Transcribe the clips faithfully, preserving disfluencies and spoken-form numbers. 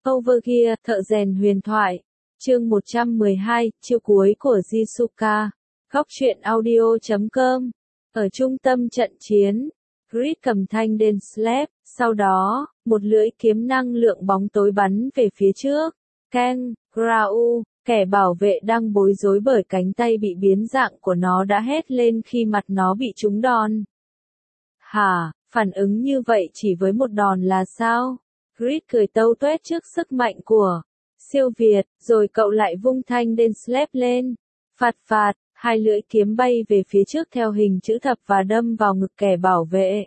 Overgear, thợ rèn huyền thoại. Chương một trăm mười hai, chiêu cuối của Jisuka. Góc truyện audio chấm com. Ở trung tâm trận chiến, Grid cầm thanh đen slap, sau đó, một lưỡi kiếm năng lượng bóng tối bắn về phía trước. Kang, Grau, kẻ bảo vệ đang bối rối bởi cánh tay bị biến dạng của nó đã hét lên khi mặt nó bị trúng đòn. Hả, phản ứng như vậy chỉ với một đòn là sao? Grid cười tâu tuét trước sức mạnh của siêu Việt, rồi cậu lại vung thanh đen slap lên. Phạt phạt, hai lưỡi kiếm bay về phía trước theo hình chữ thập và đâm vào ngực kẻ bảo vệ.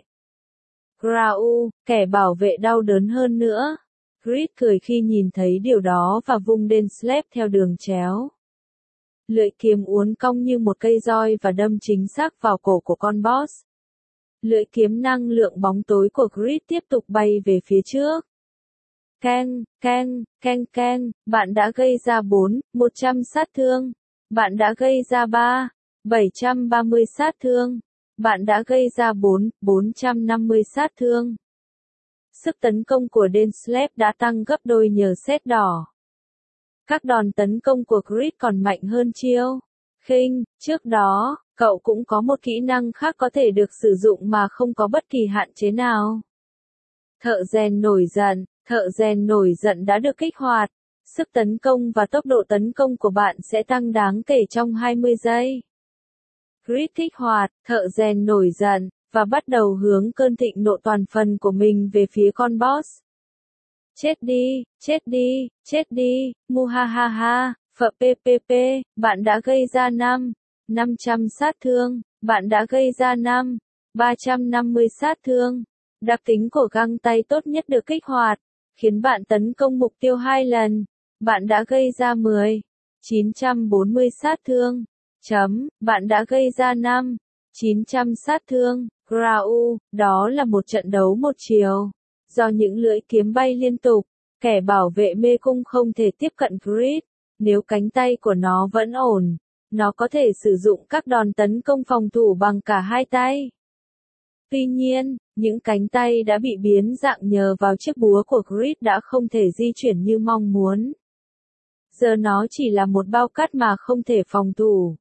Grau, kẻ bảo vệ đau đớn hơn nữa. Grid cười khi nhìn thấy điều đó và vung đen slap theo đường chéo. Lưỡi kiếm uốn cong như một cây roi và đâm chính xác vào cổ của con boss. Lưỡi kiếm năng lượng bóng tối của Grid tiếp tục bay về phía trước. Kang, kang, kang kang, bạn đã gây ra bốn, một trăm sát thương. Bạn đã gây ra ba, bảy trăm ba mươi sát thương. Bạn đã gây ra bốn, bốn trăm năm mươi sát thương. Sức tấn công của đen slap đã tăng gấp đôi nhờ set đỏ. Các đòn tấn công của Grid còn mạnh hơn chiêu khinh. Trước đó, cậu cũng có một kỹ năng khác có thể được sử dụng mà không có bất kỳ hạn chế nào. Thợ rèn nổi giận. Thợ rèn nổi giận đã được kích hoạt. Sức tấn công và tốc độ tấn công của bạn sẽ tăng đáng kể trong hai mươi giây. Grid kích hoạt, thợ rèn nổi giận, và bắt đầu hướng cơn thịnh nộ toàn phần của mình về phía con boss. Chết đi, chết đi, chết đi, muhahaha, phợ ppp, bạn đã gây ra năm, năm trăm sát thương, bạn đã gây ra năm, ba trăm năm mươi sát thương. Đặc tính của găng tay tốt nhất được kích hoạt, khiến bạn tấn công mục tiêu hai lần. Bạn đã gây ra mười, chín trăm bốn mươi sát thương. Chấm, bạn đã gây ra năm, chín trăm sát thương. Grau, đó là một trận đấu một chiều. Do những lưỡi kiếm bay liên tục, kẻ bảo vệ mê cung không thể tiếp cận Grid. Nếu cánh tay của nó vẫn ổn, nó có thể sử dụng các đòn tấn công phòng thủ bằng cả hai tay. Tuy nhiên, những cánh tay đã bị biến dạng nhờ vào chiếc búa của Grid đã không thể di chuyển như mong muốn. Giờ nó chỉ là một bao cát mà không thể phòng thủ.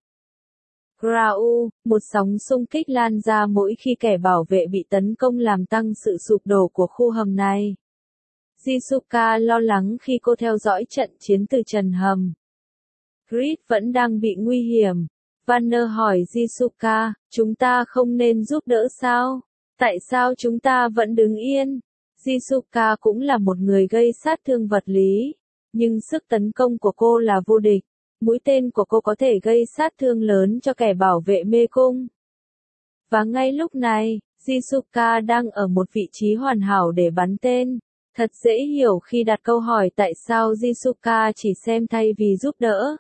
Grau, một sóng xung kích lan ra mỗi khi kẻ bảo vệ bị tấn công làm tăng sự sụp đổ của khu hầm này. Jisuka lo lắng khi cô theo dõi trận chiến từ trần hầm. Grid vẫn đang bị nguy hiểm. Vanner hỏi Jisuka, chúng ta không nên giúp đỡ sao? Tại sao chúng ta vẫn đứng yên? Jisuka cũng là một người gây sát thương vật lý, nhưng sức tấn công của cô là vô địch. Mũi tên của cô có thể gây sát thương lớn cho kẻ bảo vệ mê cung. Và ngay lúc này, Jisuka đang ở một vị trí hoàn hảo để bắn tên. Thật dễ hiểu khi đặt câu hỏi tại sao Jisuka chỉ xem thay vì giúp đỡ.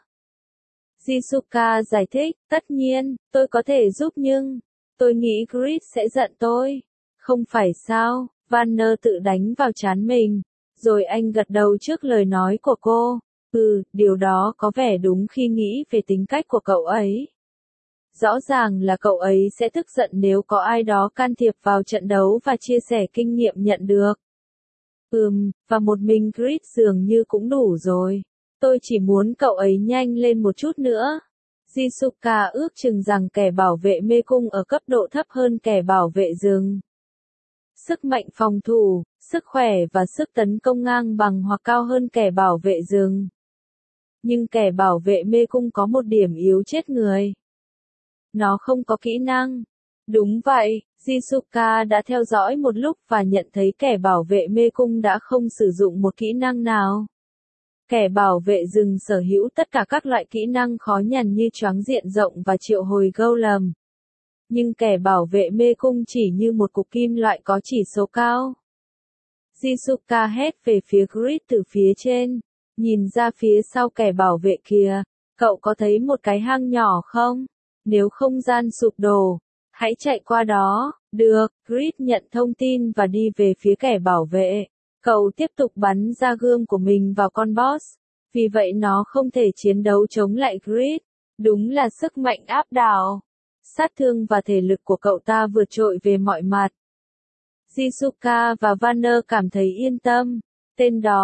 Jisuka giải thích, tất nhiên, tôi có thể giúp nhưng, tôi nghĩ Grid sẽ giận tôi. Không phải sao, Vanner tự đánh vào trán mình, rồi anh gật đầu trước lời nói của cô. Ừ, điều đó có vẻ đúng khi nghĩ về tính cách của cậu ấy. Rõ ràng là cậu ấy sẽ tức giận nếu có ai đó can thiệp vào trận đấu và chia sẻ kinh nghiệm nhận được. Ừm, và một mình Grid dường như cũng đủ rồi. Tôi chỉ muốn cậu ấy nhanh lên một chút nữa. Jisuka ước chừng rằng kẻ bảo vệ mê cung ở cấp độ thấp hơn kẻ bảo vệ rừng. Sức mạnh phòng thủ, sức khỏe và sức tấn công ngang bằng hoặc cao hơn kẻ bảo vệ rừng. Nhưng kẻ bảo vệ mê cung có một điểm yếu chết người. Nó không có kỹ năng. Đúng vậy, Jisuka đã theo dõi một lúc và nhận thấy kẻ bảo vệ mê cung đã không sử dụng một kỹ năng nào. Kẻ bảo vệ rừng sở hữu tất cả các loại kỹ năng khó nhằn như choáng diện rộng và triệu hồi golem. Nhưng kẻ bảo vệ mê cung chỉ như một cục kim loại có chỉ số cao. Jisuka hét về phía Grid từ phía trên. Nhìn ra phía sau kẻ bảo vệ kìa, cậu có thấy một cái hang nhỏ không? Nếu không gian sụp đổ, hãy chạy qua đó. Được, Grid nhận thông tin và đi về phía kẻ bảo vệ. Cậu tiếp tục bắn ra gươm của mình vào con boss. Vì vậy nó không thể chiến đấu chống lại Grid. Đúng là sức mạnh áp đảo. Sát thương và thể lực của cậu ta vượt trội về mọi mặt. Jisuka và Vanner cảm thấy yên tâm. Tên đó,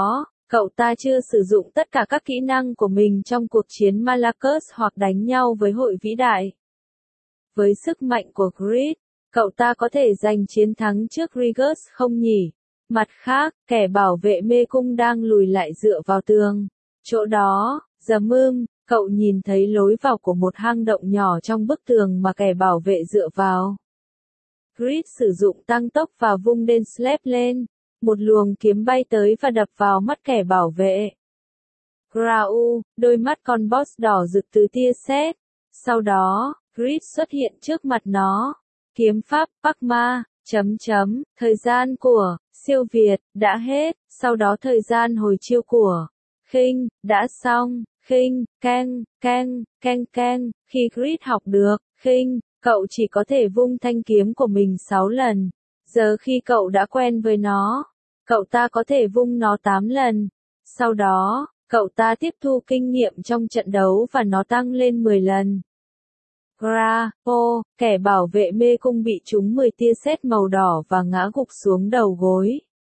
Cậu ta chưa sử dụng tất cả các kỹ năng của mình trong cuộc chiến Malakos hoặc đánh nhau với hội vĩ đại. Với sức mạnh của Grid, cậu ta có thể giành chiến thắng trước Rigus không nhỉ? Mặt khác, kẻ bảo vệ mê cung đang lùi lại dựa vào tường. Chỗ đó, The Moon, cậu nhìn thấy lối vào của một hang động nhỏ trong bức tường mà kẻ bảo vệ dựa vào. Grid sử dụng tăng tốc và vung đen slap lên. Một luồng kiếm bay tới và đập vào mắt kẻ bảo vệ. Grau, đôi mắt con boss đỏ rực từ tia sét. Sau đó, Grid xuất hiện trước mặt nó. Kiếm pháp, Pakma, chấm chấm, thời gian của, siêu việt, đã hết, sau đó thời gian hồi chiêu của, khinh, đã xong, khinh, keng, keng, keng keng, khi Grid học được, khinh, cậu chỉ có thể vung thanh kiếm của mình sáu lần. Giờ khi cậu đã quen với nó, cậu ta có thể vung nó tám lần. Sau đó, cậu ta tiếp thu kinh nghiệm trong trận đấu và nó tăng lên mười lần. Grapo, kẻ bảo vệ mê cung bị trúng mười tia sét màu đỏ và ngã gục xuống đầu gối.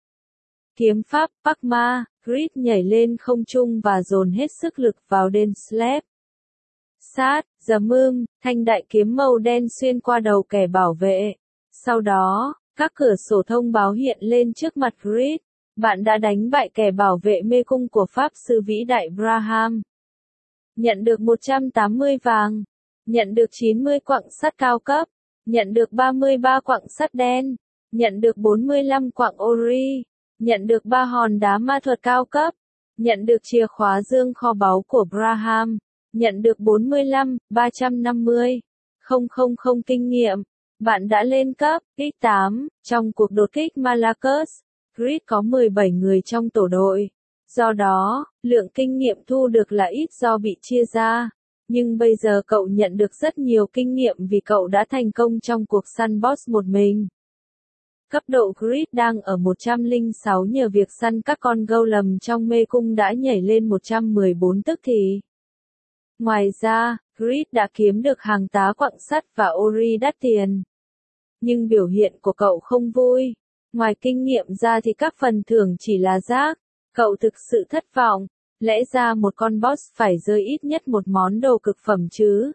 Kiếm pháp Pakma, Grid nhảy lên không trung và dồn hết sức lực vào đen slap. Sát, The Moon, thanh đại kiếm màu đen xuyên qua đầu kẻ bảo vệ. Sau đó, các cửa sổ thông báo hiện lên trước mặt Grid. Bạn đã đánh bại kẻ bảo vệ mê cung của Pháp sư vĩ đại Braham. Nhận được một trăm tám mươi vàng. Nhận được chín mươi quặng sắt cao cấp. Nhận được ba mươi ba quặng sắt đen. Nhận được bốn mươi lăm quặng ori. Nhận được ba hòn đá ma thuật cao cấp. Nhận được chìa khóa dương kho báu của Braham. Nhận được bốn mươi lăm, ba trăm năm mươi. Không không không kinh nghiệm. Bạn đã lên cấp, kích tám, trong cuộc đột kích Malakos. Grid có mười bảy người trong tổ đội. Do đó, lượng kinh nghiệm thu được là ít do bị chia ra. Nhưng bây giờ cậu nhận được rất nhiều kinh nghiệm vì cậu đã thành công trong cuộc săn boss một mình. Cấp độ Grid đang ở một trăm lẻ sáu nhờ việc săn các con golem trong mê cung đã nhảy lên một trăm mười bốn tức thì. Ngoài ra, Grid đã kiếm được hàng tá quặng sắt và ori đắt tiền. Nhưng biểu hiện của cậu không vui. Ngoài kinh nghiệm ra thì các phần thưởng chỉ là rác. Cậu thực sự thất vọng. Lẽ ra một con boss phải rơi ít nhất một món đồ cực phẩm chứ.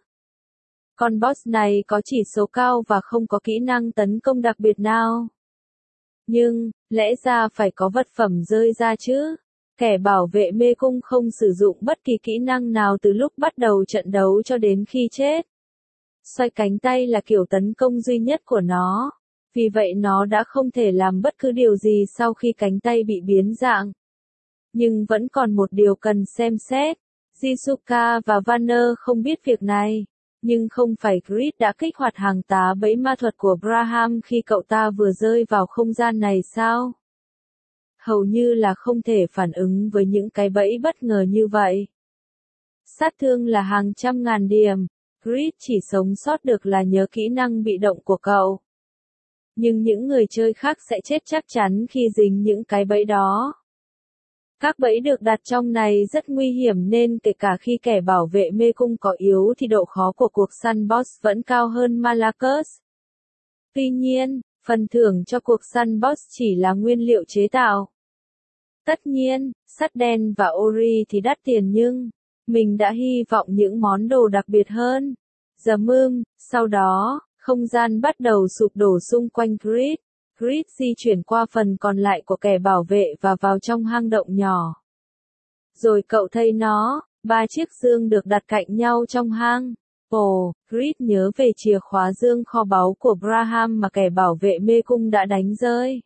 Con boss này có chỉ số cao và không có kỹ năng tấn công đặc biệt nào. Nhưng, lẽ ra phải có vật phẩm rơi ra chứ. Kẻ bảo vệ mê cung không sử dụng bất kỳ kỹ năng nào từ lúc bắt đầu trận đấu cho đến khi chết. Xoay cánh tay là kiểu tấn công duy nhất của nó. Vì vậy nó đã không thể làm bất cứ điều gì sau khi cánh tay bị biến dạng. Nhưng vẫn còn một điều cần xem xét. Jisuka và Vanner không biết việc này. Nhưng không phải Grid đã kích hoạt hàng tá bẫy ma thuật của Braham khi cậu ta vừa rơi vào không gian này sao? Hầu như là không thể phản ứng với những cái bẫy bất ngờ như vậy. Sát thương là hàng trăm ngàn điểm. Grid chỉ sống sót được là nhớ kỹ năng bị động của cậu. Nhưng những người chơi khác sẽ chết chắc chắn khi dính những cái bẫy đó. Các bẫy được đặt trong này rất nguy hiểm nên kể cả khi kẻ bảo vệ mê cung có yếu thì độ khó của cuộc săn boss vẫn cao hơn Malakos. Tuy nhiên, phần thưởng cho cuộc săn boss chỉ là nguyên liệu chế tạo. Tất nhiên, sắt đen và ori thì đắt tiền nhưng, mình đã hy vọng những món đồ đặc biệt hơn. The Moon, sau đó, không gian bắt đầu sụp đổ xung quanh Grid. Grid di chuyển qua phần còn lại của kẻ bảo vệ và vào trong hang động nhỏ. Rồi cậu thấy nó, ba chiếc dương được đặt cạnh nhau trong hang. Ồ, Grid nhớ về chìa khóa dương kho báu của Braham mà kẻ bảo vệ mê cung đã đánh rơi.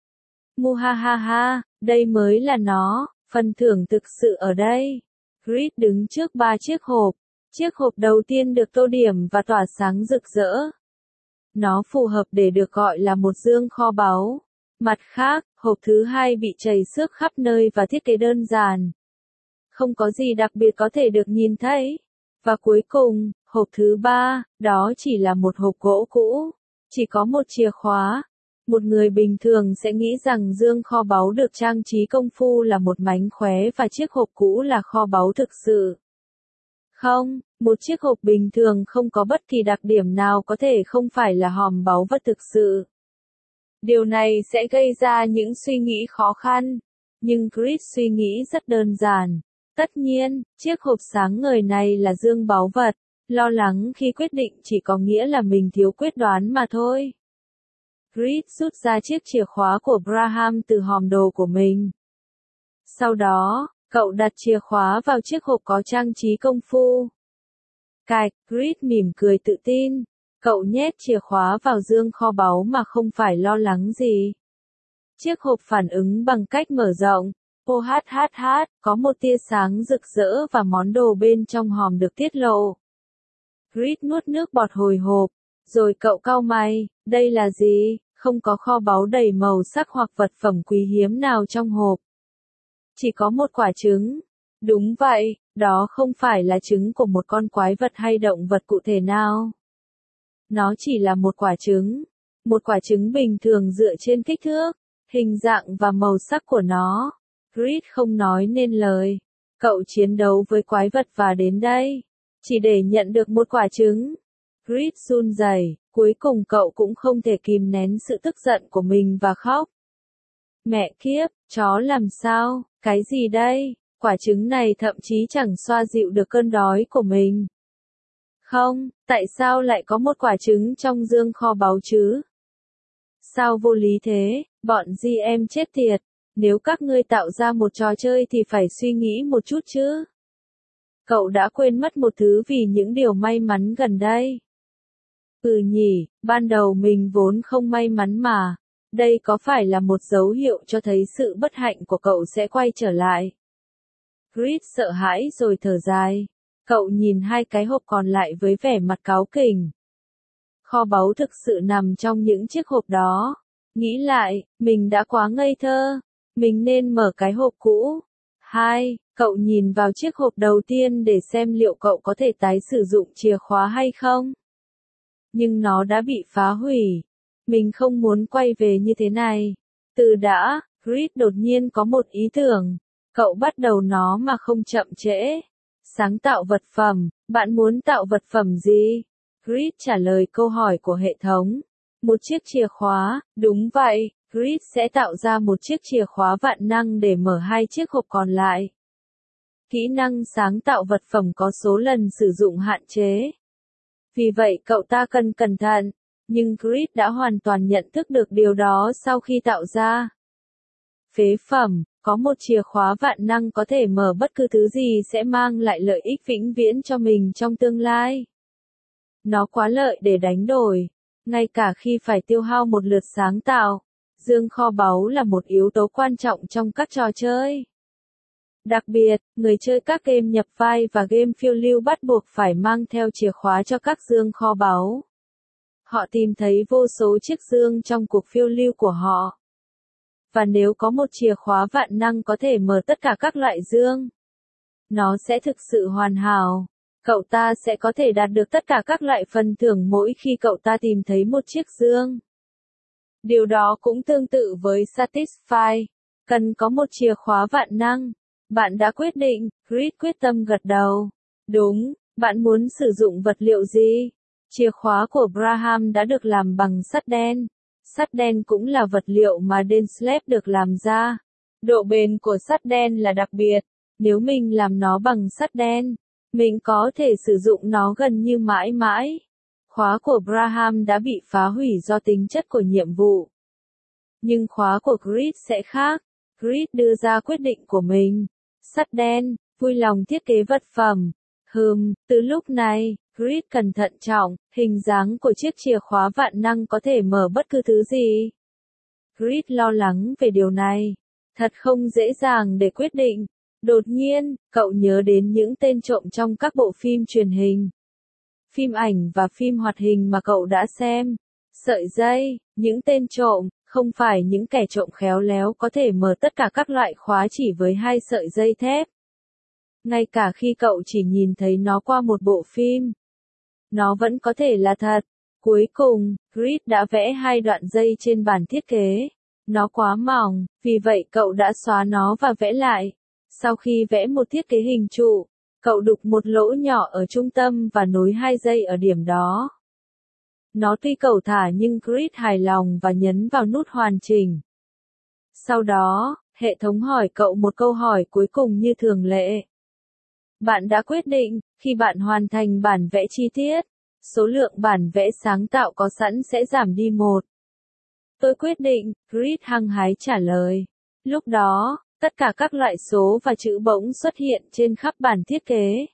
Muhahaha, đây mới là nó, phần thưởng thực sự ở đây. Grid đứng trước ba chiếc hộp. Chiếc hộp đầu tiên được tô điểm và tỏa sáng rực rỡ. Nó phù hợp để được gọi là một dương kho báu. Mặt khác, hộp thứ hai bị chảy xước khắp nơi và thiết kế đơn giản. Không có gì đặc biệt có thể được nhìn thấy. Và cuối cùng, hộp thứ ba, đó chỉ là một hộp gỗ cũ. Chỉ có một chìa khóa. Một người bình thường sẽ nghĩ rằng dương kho báu được trang trí công phu là một mánh khóe và chiếc hộp cũ là kho báu thực sự. Không, một chiếc hộp bình thường không có bất kỳ đặc điểm nào có thể không phải là hòm báu vật thực sự. Điều này sẽ gây ra những suy nghĩ khó khăn. Nhưng Chris suy nghĩ rất đơn giản. Tất nhiên, chiếc hộp sáng ngời này là dương báu vật. Lo lắng khi quyết định chỉ có nghĩa là mình thiếu quyết đoán mà thôi. Chris rút ra chiếc chìa khóa của Graham từ hòm đồ của mình. Sau đó, cậu đặt chìa khóa vào chiếc hộp có trang trí công phu. Cạch, Chris mỉm cười tự tin. Cậu nhét chìa khóa vào dương kho báu mà không phải lo lắng gì. Chiếc hộp phản ứng bằng cách mở rộng. Ô hát hát hát, có một tia sáng rực rỡ và món đồ bên trong hòm được tiết lộ. Chris nuốt nước bọt hồi hộp, rồi cậu cau mày, đây là gì? Không có kho báu đầy màu sắc hoặc vật phẩm quý hiếm nào trong hộp. Chỉ có một quả trứng. Đúng vậy, đó không phải là trứng của một con quái vật hay động vật cụ thể nào. Nó chỉ là một quả trứng. Một quả trứng bình thường dựa trên kích thước, hình dạng và màu sắc của nó. Chris không nói nên lời. Cậu chiến đấu với quái vật và đến đây, chỉ để nhận được một quả trứng. Chris run rẩy, cuối cùng cậu cũng không thể kìm nén sự tức giận của mình và khóc. Mẹ kiếp, chó làm sao, cái gì đây? Quả trứng này thậm chí chẳng xoa dịu được cơn đói của mình. Không, tại sao lại có một quả trứng trong dương kho báu chứ? Sao vô lý thế, bọn gi em chết tiệt. Nếu các ngươi tạo ra một trò chơi thì phải suy nghĩ một chút chứ. Cậu đã quên mất một thứ vì những điều may mắn gần đây. Ừ nhỉ, ban đầu mình vốn không may mắn mà. Đây có phải là một dấu hiệu cho thấy sự bất hạnh của cậu sẽ quay trở lại? Chris sợ hãi rồi thở dài. Cậu nhìn hai cái hộp còn lại với vẻ mặt cáu kỉnh. Kho báu thực sự nằm trong những chiếc hộp đó. Nghĩ lại, mình đã quá ngây thơ. Mình nên mở cái hộp cũ. Hai, cậu nhìn vào chiếc hộp đầu tiên để xem liệu cậu có thể tái sử dụng chìa khóa hay không. Nhưng nó đã bị phá hủy. Mình không muốn quay về như thế này. Từ đã, Chris đột nhiên có một ý tưởng. Cậu bắt đầu nó mà không chậm trễ. Sáng tạo vật phẩm, bạn muốn tạo vật phẩm gì? Chris trả lời câu hỏi của hệ thống. Một chiếc chìa khóa, đúng vậy. Chris sẽ tạo ra một chiếc chìa khóa vạn năng để mở hai chiếc hộp còn lại. Kỹ năng sáng tạo vật phẩm có số lần sử dụng hạn chế. Vì vậy cậu ta cần cẩn thận, nhưng Chris đã hoàn toàn nhận thức được điều đó sau khi tạo ra. Phế phẩm, có một chìa khóa vạn năng có thể mở bất cứ thứ gì sẽ mang lại lợi ích vĩnh viễn cho mình trong tương lai. Nó quá lợi để đánh đổi, ngay cả khi phải tiêu hao một lượt sáng tạo. Dương kho báu là một yếu tố quan trọng trong các trò chơi. Đặc biệt, người chơi các game nhập vai và game phiêu lưu bắt buộc phải mang theo chìa khóa cho các dương kho báu. Họ tìm thấy vô số chiếc dương trong cuộc phiêu lưu của họ. Và nếu có một chìa khóa vạn năng có thể mở tất cả các loại dương, nó sẽ thực sự hoàn hảo. Cậu ta sẽ có thể đạt được tất cả các loại phần thưởng mỗi khi cậu ta tìm thấy một chiếc dương. Điều đó cũng tương tự với Satisfy. Cần có một chìa khóa vạn năng. Bạn đã quyết định, Chris quyết tâm gật đầu. Đúng, bạn muốn sử dụng vật liệu gì? Chìa khóa của Graham đã được làm bằng sắt đen. Sắt đen cũng là vật liệu mà Denslev được làm ra. Độ bền của sắt đen là đặc biệt. Nếu mình làm nó bằng sắt đen, mình có thể sử dụng nó gần như mãi mãi. Khóa của Graham đã bị phá hủy do tính chất của nhiệm vụ. Nhưng khóa của Chris sẽ khác. Chris đưa ra quyết định của mình. Sắt đen, vui lòng thiết kế vật phẩm. Hừm, từ lúc này, Chris cẩn thận trọng, hình dáng của chiếc chìa khóa vạn năng có thể mở bất cứ thứ gì. Chris lo lắng về điều này. Thật không dễ dàng để quyết định. Đột nhiên, cậu nhớ đến những tên trộm trong các bộ phim truyền hình, phim ảnh và phim hoạt hình mà cậu đã xem. Sợi dây, những tên trộm, không phải những kẻ trộm khéo léo có thể mở tất cả các loại khóa chỉ với hai sợi dây thép. Ngay cả khi cậu chỉ nhìn thấy nó qua một bộ phim, nó vẫn có thể là thật. Cuối cùng, Chris đã vẽ hai đoạn dây trên bản thiết kế. Nó quá mỏng, vì vậy cậu đã xóa nó và vẽ lại. Sau khi vẽ một thiết kế hình trụ, cậu đục một lỗ nhỏ ở trung tâm và nối hai dây ở điểm đó. Nó tuy cẩu thả nhưng Chris hài lòng và nhấn vào nút hoàn chỉnh. Sau đó, Hệ thống hỏi cậu một câu hỏi cuối cùng như thường lệ. Bạn đã quyết định, khi bạn hoàn thành bản vẽ chi tiết, số lượng bản vẽ sáng tạo có sẵn sẽ giảm đi một. Tôi quyết định, Chris hăng hái trả lời. Lúc đó, tất cả các loại số và chữ bỗng xuất hiện trên khắp bản thiết kế.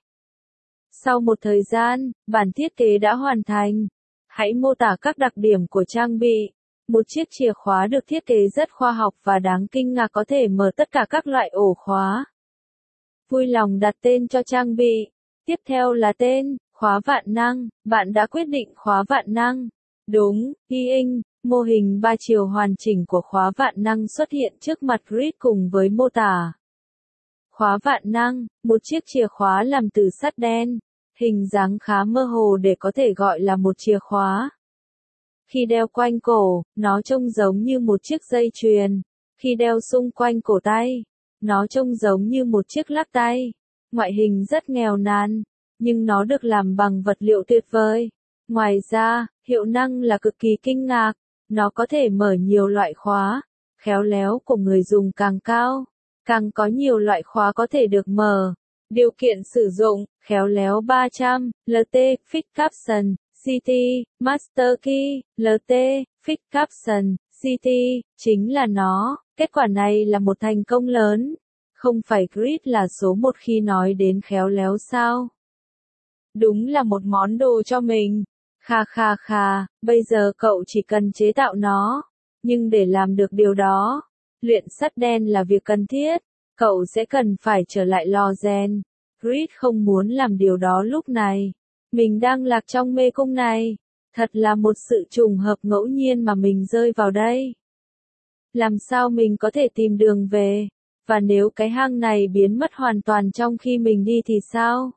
Sau một thời gian, bản thiết kế đã hoàn thành. Hãy mô tả các đặc điểm của trang bị. Một chiếc chìa khóa được thiết kế rất khoa học và đáng kinh ngạc có thể mở tất cả các loại ổ khóa. Vui lòng đặt tên cho trang bị. Tiếp theo là tên, khóa vạn năng. Bạn đã quyết định khóa vạn năng. Đúng, y-ing, mô hình ba chiều hoàn chỉnh của khóa vạn năng xuất hiện trước mặt Chris cùng với mô tả. Khóa vạn năng, một chiếc chìa khóa làm từ sắt đen. Hình dáng khá mơ hồ để có thể gọi là một chìa khóa. Khi đeo quanh cổ, nó trông giống như một chiếc dây chuyền. Khi đeo xung quanh cổ tay, nó trông giống như một chiếc lắc tay. Ngoại hình rất nghèo nàn, nhưng nó được làm bằng vật liệu tuyệt vời. Ngoài ra, hiệu năng là cực kỳ kinh ngạc. Nó có thể mở nhiều loại khóa. Khéo léo của người dùng càng cao, càng có nhiều loại khóa có thể được mở. Điều kiện sử dụng, khéo léo ba trăm, lờ tê, Fix Caption, xê tê, Master Key, lờ tê, Fix Caption, xê tê, chính là nó. Kết quả này là một thành công lớn. Không phải Chris là số một khi nói đến khéo léo sao? Đúng là một món đồ cho mình. Kha kha kha, bây giờ cậu chỉ cần chế tạo nó. Nhưng để làm được điều đó, luyện sắt đen là việc cần thiết. Cậu sẽ cần phải trở lại lò rèn. Chris không muốn làm điều đó lúc này. Mình đang lạc trong mê cung này. Thật là một sự trùng hợp ngẫu nhiên mà mình rơi vào đây. Làm sao mình có thể tìm đường về? Và nếu cái hang này biến mất hoàn toàn trong khi mình đi thì sao?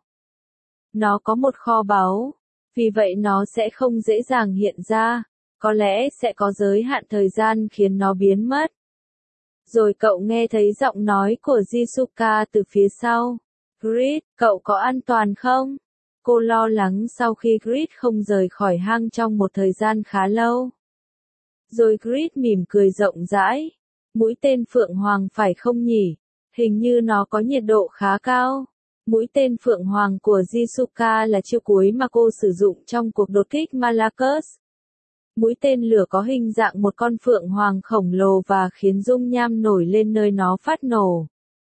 Nó có một kho báu. Vì vậy nó sẽ không dễ dàng hiện ra. Có lẽ sẽ có giới hạn thời gian khiến nó biến mất. Rồi cậu nghe thấy giọng nói của Jisuka từ phía sau. Chris, cậu có an toàn không? Cô lo lắng sau khi Chris không rời khỏi hang trong một thời gian khá lâu. Rồi Chris mỉm cười rộng rãi. Mũi tên Phượng Hoàng phải không nhỉ? Hình như nó có nhiệt độ khá cao. Mũi tên Phượng Hoàng của Jisuka là chiêu cuối mà cô sử dụng trong cuộc đột kích Malakos. Mũi tên lửa có hình dạng một con phượng hoàng khổng lồ và khiến dung nham nổi lên nơi nó phát nổ.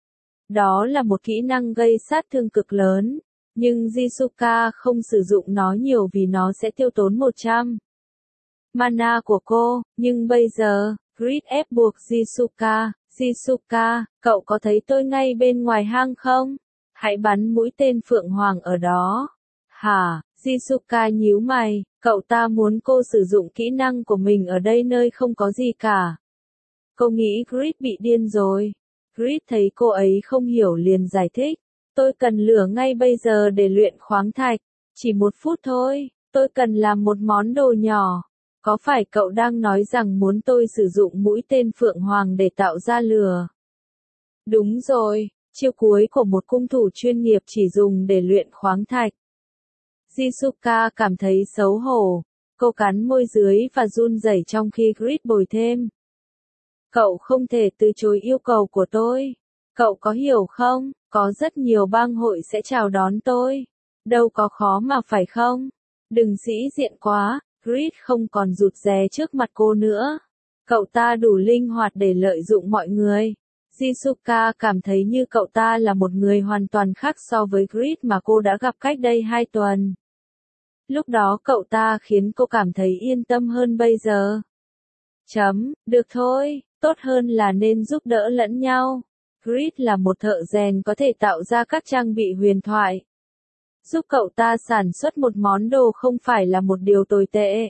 Đó là một kỹ năng gây sát thương cực lớn, nhưng Jisuka không sử dụng nó nhiều vì nó sẽ tiêu tốn một trăm mana của cô, nhưng bây giờ, Chris ép buộc Jisuka, Jisuka, cậu có thấy tôi ngay bên ngoài hang không? Hãy bắn mũi tên Phượng Hoàng ở đó. Hả? Jisuka nhíu mày, cậu ta muốn cô sử dụng kỹ năng của mình ở đây nơi không có gì cả. Cô nghĩ Chris bị điên rồi. Chris thấy cô ấy không hiểu liền giải thích. Tôi cần lửa ngay bây giờ để luyện khoáng thạch. Chỉ một phút thôi, tôi cần làm một món đồ nhỏ. Có phải cậu đang nói rằng muốn tôi sử dụng mũi tên Phượng Hoàng để tạo ra lửa? Đúng rồi, chiêu cuối của một cung thủ chuyên nghiệp chỉ dùng để luyện khoáng thạch. Jisuka cảm thấy xấu hổ. Cô cắn môi dưới và run rẩy trong khi Chris bồi thêm. Cậu không thể từ chối yêu cầu của tôi. Cậu có hiểu không? Có rất nhiều bang hội sẽ chào đón tôi. Đâu có khó mà phải không? Đừng sĩ diện quá. Chris không còn rụt rè trước mặt cô nữa. Cậu ta đủ linh hoạt để lợi dụng mọi người. Jisuka cảm thấy như cậu ta là một người hoàn toàn khác so với Chris mà cô đã gặp cách đây hai tuần. Lúc đó cậu ta khiến cô cảm thấy yên tâm hơn bây giờ. Chấm, được thôi, tốt hơn là nên giúp đỡ lẫn nhau. Chris là một thợ rèn có thể tạo ra các trang bị huyền thoại. Giúp cậu ta sản xuất một món đồ không phải là một điều tồi tệ.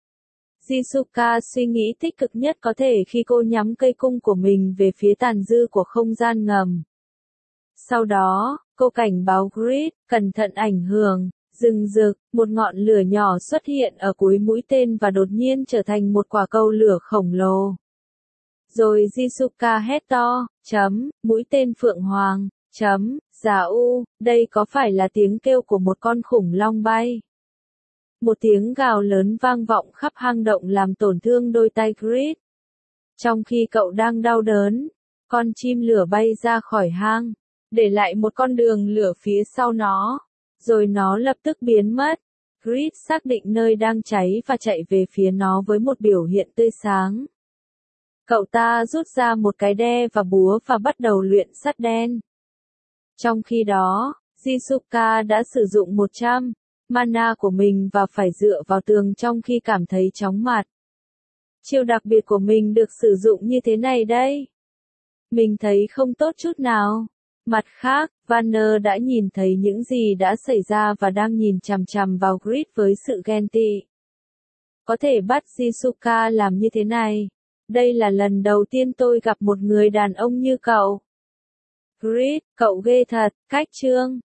Jisuka suy nghĩ tích cực nhất có thể khi cô nhắm cây cung của mình về phía tàn dư của không gian ngầm. Sau đó, cô cảnh báo Chris, cẩn thận ảnh hưởng. Rừng rực, một ngọn lửa nhỏ xuất hiện ở cuối mũi tên và đột nhiên trở thành một quả cầu lửa khổng lồ. Rồi Jisuka hét to, chấm, mũi tên Phượng Hoàng, chấm, giả u, đây có phải là tiếng kêu của một con khủng long bay? Một tiếng gào lớn vang vọng khắp hang động làm tổn thương đôi tay Chris. Trong khi cậu đang đau đớn, Con chim lửa bay ra khỏi hang, để lại một con đường lửa phía sau nó, rồi nó lập tức biến mất. Grid xác định nơi đang cháy và chạy về phía nó với một biểu hiện tươi sáng. Cậu ta rút ra một cái đe và búa và bắt đầu luyện sắt đen. Trong khi đó, Jisuka đã sử dụng một trăm mana của mình và phải dựa vào tường trong khi cảm thấy chóng mặt. Chiêu đặc biệt của mình được sử dụng như thế này đây. Mình thấy không tốt chút nào. Mặt khác, Vanner đã nhìn thấy những gì đã xảy ra và đang nhìn chằm chằm vào Grid với sự ghen tị. Có thể bắt Jisuka làm như thế này. Đây là lần đầu tiên tôi gặp một người đàn ông như cậu. Grid, cậu ghê thật, cách chương.